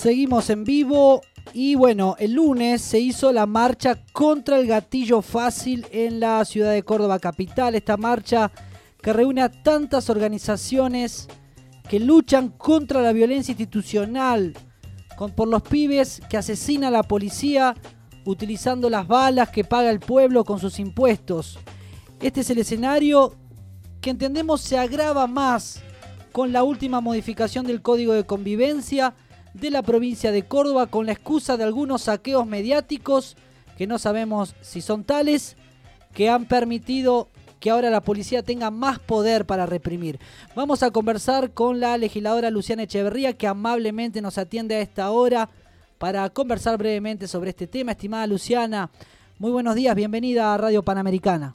Seguimos en vivo y bueno, el lunes se hizo la marcha contra el gatillo fácil en la ciudad de Córdoba capital. Esta marcha que reúne a tantas organizaciones que luchan contra la violencia institucional, por los pibes que asesina la policía utilizando las balas que paga el pueblo con sus impuestos. Este es el escenario que entendemos se agrava más con la última modificación del Código de Convivencia de la provincia de Córdoba, con la excusa de algunos saqueos mediáticos que no sabemos si son tales, que han permitido que ahora la policía tenga más poder para reprimir. Vamos a conversar con la legisladora Luciana Echeverría, que amablemente nos atiende a esta hora para conversar brevemente sobre este tema. Estimada Luciana, muy buenos días, bienvenida a Radio Panamericana.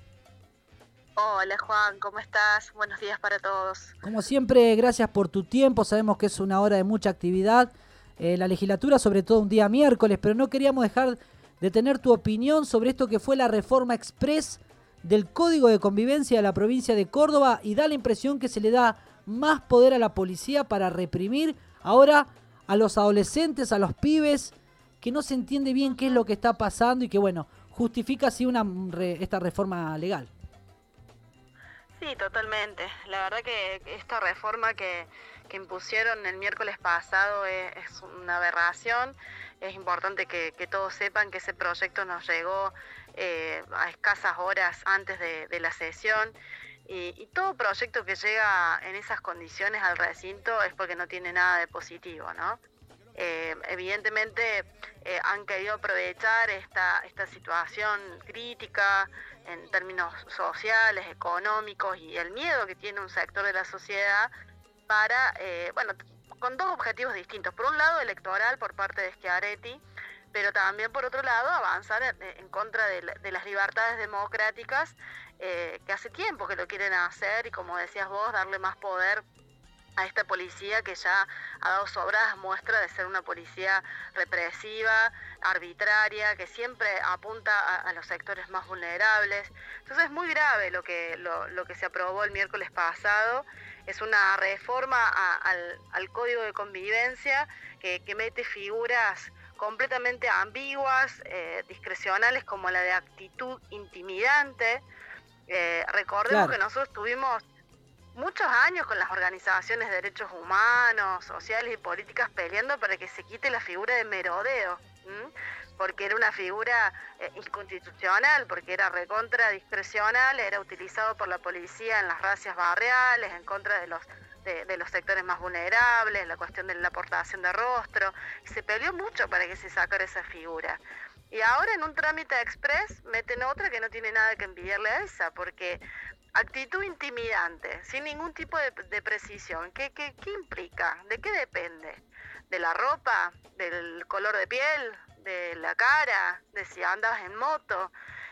Hola Juan, ¿cómo estás? Buenos días para todos. Como siempre, gracias por tu tiempo, sabemos que es una hora de mucha actividad, la legislatura, sobre todo un día miércoles, pero no queríamos dejar de tener tu opinión sobre esto que fue la reforma express del Código de Convivencia de la provincia de Córdoba, y da la impresión que se le da más poder a la policía para reprimir ahora a los adolescentes, a los pibes, que no se entiende bien qué es lo que está pasando y que, bueno, justifica así esta reforma legal. Sí, totalmente. La verdad que esta reforma que impusieron el miércoles pasado es una aberración. Es importante que todos sepan que ese proyecto nos llegó a escasas horas antes de la sesión. Y todo proyecto que llega en esas condiciones al recinto es porque no tiene nada de positivo, ¿no? Evidentemente han querido aprovechar esta situación crítica en términos sociales, económicos y el miedo que tiene un sector de la sociedad para, con dos objetivos distintos. Por un lado, electoral por parte de Schiaretti, pero también por otro lado avanzar en contra de las libertades democráticas que hace tiempo que lo quieren hacer, y como decías vos, darle más poder a esta policía que ya ha dado sobradas muestras de ser una policía represiva, arbitraria, que siempre apunta a los sectores más vulnerables. Entonces es muy grave lo que se aprobó el miércoles pasado. Es una reforma al Código de Convivencia que mete figuras completamente ambiguas, discrecionales, como la de actitud intimidante. Recordemos que nosotros tuvimos muchos años con las organizaciones de derechos humanos, sociales y políticas peleando para que se quite la figura de merodeo, porque era una figura inconstitucional, porque era recontra discrecional, era utilizado por la policía en las racias barriales, en contra de los sectores más vulnerables, la cuestión de la aportación de rostro, y se peleó mucho para que se sacara esa figura. Y ahora en un trámite express meten otra que no tiene nada que envidiarle a esa, porque actitud intimidante, sin ningún tipo de precisión. ¿Qué implica? ¿De qué depende? ¿De la ropa? ¿Del color de piel? ¿De la cara? ¿De si andas en moto?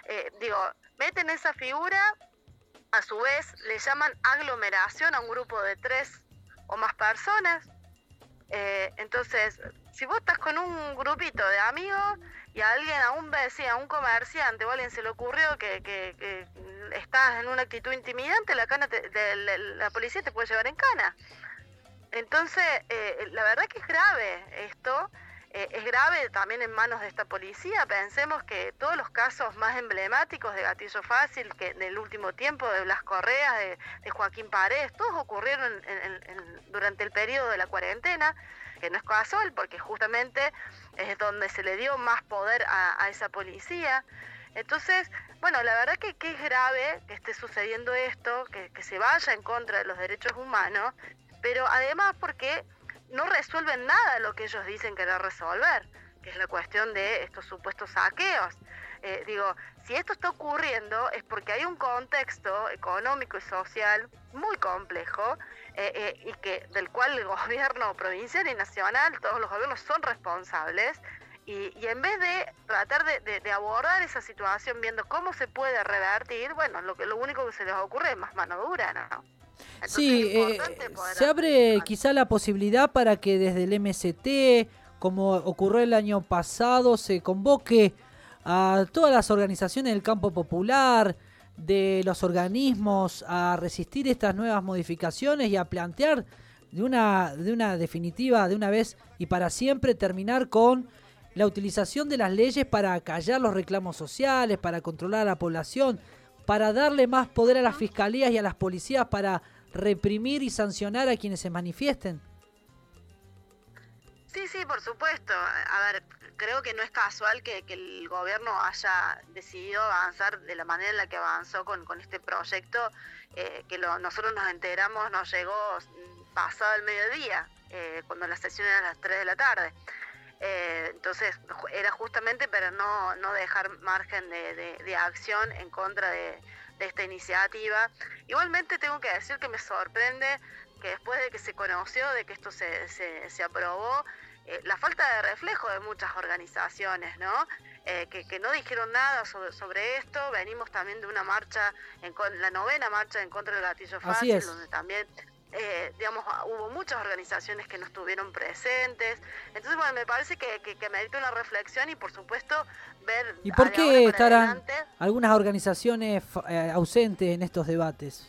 Meten esa figura, a su vez le llaman aglomeración a un grupo de 3 o más personas. Entonces, si vos estás con un grupito de amigos y a un vecino, a un comerciante o a alguien se le ocurrió que estás en una actitud intimidante, la policía te puede llevar en cana. Entonces, la verdad que es grave esto. Es grave también en manos de esta policía. Pensemos que todos los casos más emblemáticos de gatillo fácil, que del último tiempo, de Blas Correas, de Joaquín Paredes, todos ocurrieron durante el periodo de la cuarentena, que no es casual, porque justamente es donde se le dio más poder a esa policía. Entonces, bueno, la verdad que es grave que esté sucediendo esto, que se vaya en contra de los derechos humanos, pero además porque no resuelven nada lo que ellos dicen querer resolver, que es la cuestión de estos supuestos saqueos. Si esto está ocurriendo es porque hay un contexto económico y social muy complejo, y del cual el gobierno provincial y nacional, todos los gobiernos son responsables, y en vez de tratar de abordar esa situación viendo cómo se puede revertir, bueno, lo único que se les ocurre es más mano dura, ¿no? Entonces, sí, se abre quizá la posibilidad para que desde el MST, como ocurrió el año pasado, se convoque a todas las organizaciones del campo popular, de los organismos, a resistir estas nuevas modificaciones y a plantear de una definitiva, de una vez y para siempre, terminar con la utilización de las leyes para acallar los reclamos sociales, para controlar a la población, para darle más poder a las fiscalías y a las policías para reprimir y sancionar a quienes se manifiesten? Sí, sí, por supuesto. A ver, creo que no es casual que el gobierno haya decidido avanzar de la manera en la que avanzó con este proyecto, nosotros nos enteramos, nos llegó pasado el mediodía, cuando la sesión era a las 3 de la tarde. Entonces era justamente para no dejar margen de acción en contra de esta iniciativa. Igualmente tengo que decir que me sorprende que después de que se conoció, de que esto se aprobó, la falta de reflejo de muchas organizaciones, ¿no? Que no dijeron nada sobre esto. Venimos también de una marcha, la 9ª marcha en contra del gatillo fácil, donde también hubo muchas organizaciones que no estuvieron presentes. Entonces, bueno, me parece que merece una reflexión y, por supuesto, ver... ¿Y por qué estarán algunas organizaciones ausentes en estos debates?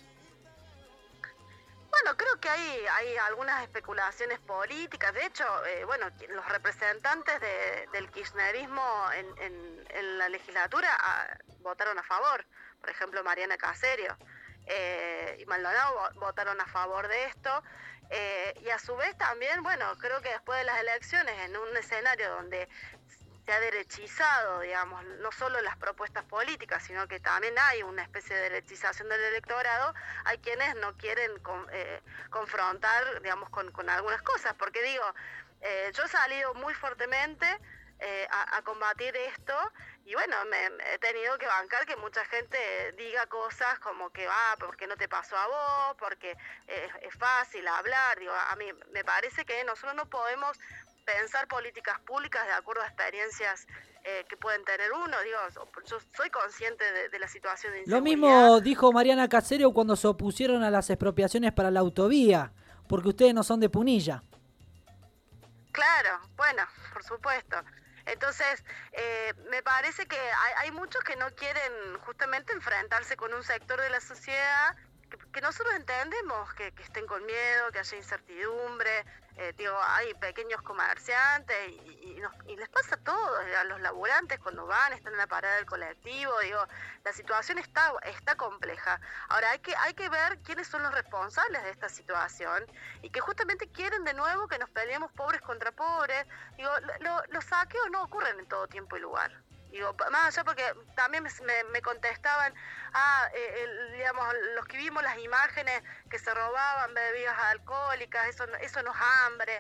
Bueno, creo que hay algunas especulaciones políticas. De hecho, los representantes del kirchnerismo en la legislatura votaron a favor. Por ejemplo, Mariana Caserio y Maldonado votaron a favor de esto. Y a su vez también, creo que después de las elecciones, en un escenario donde se ha derechizado, digamos, no solo las propuestas políticas, sino que también hay una especie de derechización del electorado, hay quienes no quieren confrontar, digamos, con algunas cosas, porque digo, yo he salido muy fuertemente a combatir esto, y bueno, me he tenido que bancar que mucha gente diga cosas como que ¿por qué no te pasó a vos? Porque es fácil hablar. Digo, a mí me parece que nosotros no podemos pensar políticas públicas de acuerdo a experiencias que pueden tener uno. Digo, yo soy consciente de la situación de inseguridad. Lo mismo dijo Mariana Caserio cuando se opusieron a las expropiaciones para la autovía, porque ustedes no son de Punilla. Claro, bueno, por supuesto. Entonces, me parece que hay muchos que no quieren justamente enfrentarse con un sector de la sociedad que nosotros entendemos que estén con miedo, que haya incertidumbre. Hay pequeños comerciantes y les pasa a todos, a los laburantes cuando están en la parada del colectivo. La situación está compleja. Ahora hay que ver quiénes son los responsables de esta situación y que justamente quieren de nuevo que nos peleemos pobres contra pobres. Los saqueos no ocurren en todo tiempo y lugar. Más allá, porque también me contestaban, digamos, los que vimos las imágenes que se robaban bebidas alcohólicas, eso no es hambre.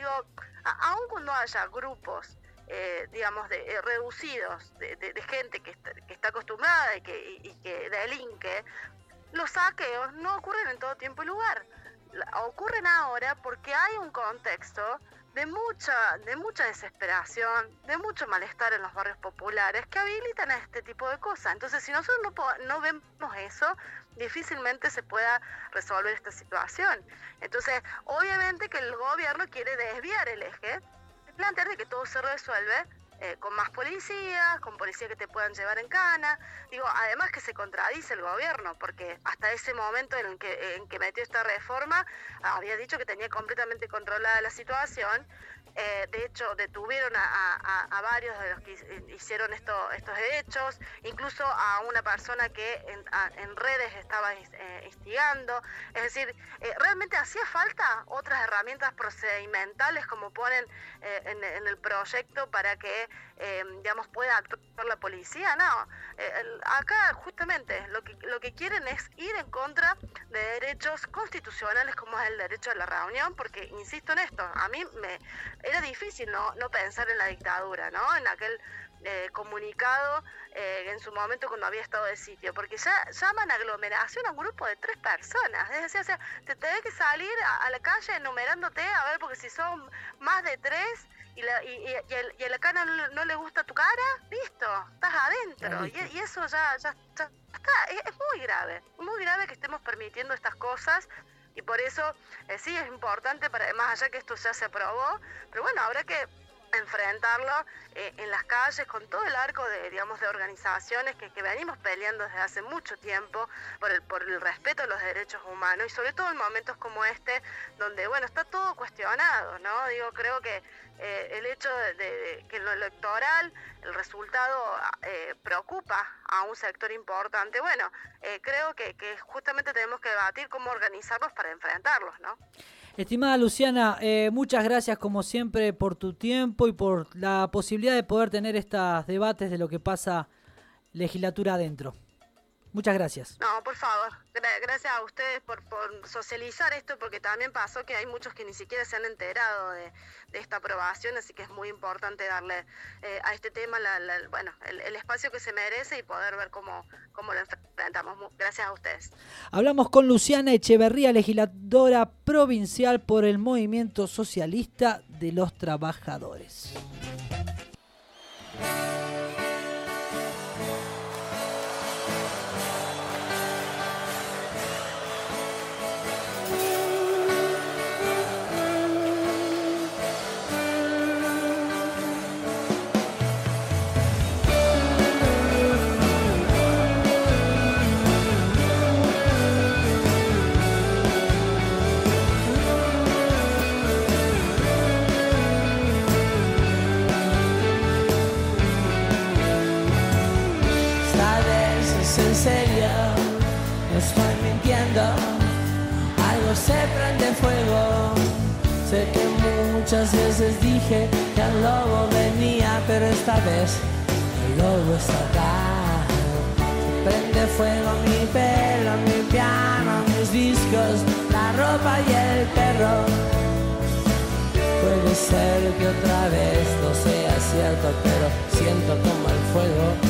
Aun cuando haya grupos, digamos, reducidos de gente que está acostumbrada y que delinque, los saqueos no ocurren en todo tiempo y lugar. Ocurren ahora porque hay un contexto de mucha desesperación, de mucho malestar en los barrios populares que habilitan a este tipo de cosas. Entonces, si nosotros no vemos eso, difícilmente se pueda resolver esta situación. Entonces, obviamente que el gobierno quiere desviar el eje, plantear de que todo se resuelve con más policías, con policías que te puedan llevar en cana. Además que se contradice el gobierno, porque hasta ese momento en que metió esta reforma, había dicho que tenía completamente controlada la situación. De hecho, detuvieron a varios de los que hicieron estos hechos, incluso a una persona que en redes estaba instigando. Es decir, realmente hacía falta otras herramientas procedimentales, como ponen en el proyecto, para que digamos, pueda actuar la policía. No, acá justamente lo que quieren es ir en contra de derechos constitucionales, como es el derecho a la reunión, porque insisto en esto, a mí era difícil no pensar en la dictadura, ¿no? En aquel comunicado en su momento cuando había estado de sitio, porque ya llaman aglomeración a un grupo de 3 personas. Es decir, o sea, te tenés que salir a la calle enumerándote, a ver, porque si son más de 3 y a la cara no le gusta tu cara, listo, estás adentro. Y eso ya está. Es muy grave que estemos permitiendo estas cosas. Y por eso sí es importante, más allá que esto ya se aprobó, pero bueno, habrá que enfrentarlo en las calles con todo el arco de, digamos, de organizaciones que venimos peleando desde hace mucho tiempo por el respeto a los derechos humanos, y sobre todo en momentos como este, donde, bueno, está todo cuestionado, ¿no? Digo, creo que el hecho de que en lo electoral el resultado preocupa a un sector importante. Bueno, creo que justamente tenemos que debatir cómo organizarnos para enfrentarlos, ¿no? Estimada Luciana, muchas gracias como siempre por tu tiempo y por la posibilidad de poder tener estos debates de lo que pasa legislatura adentro. Muchas gracias. No, por favor, gracias a ustedes por socializar esto, porque también pasó que hay muchos que ni siquiera se han enterado de esta aprobación, así que es muy importante darle a este tema el espacio que se merece y poder ver cómo lo enfrentamos. Gracias a ustedes. Hablamos con Luciana Echeverría, legisladora provincial por el Movimiento Socialista de los Trabajadores. En serio, no estoy mintiendo, algo se prende fuego. Sé que muchas veces dije que el lobo venía, pero esta vez el lobo está acá. Se prende fuego mi pelo, mi piano, mis discos, la ropa y el perro. Puede ser que otra vez no sea cierto, pero siento como el fuego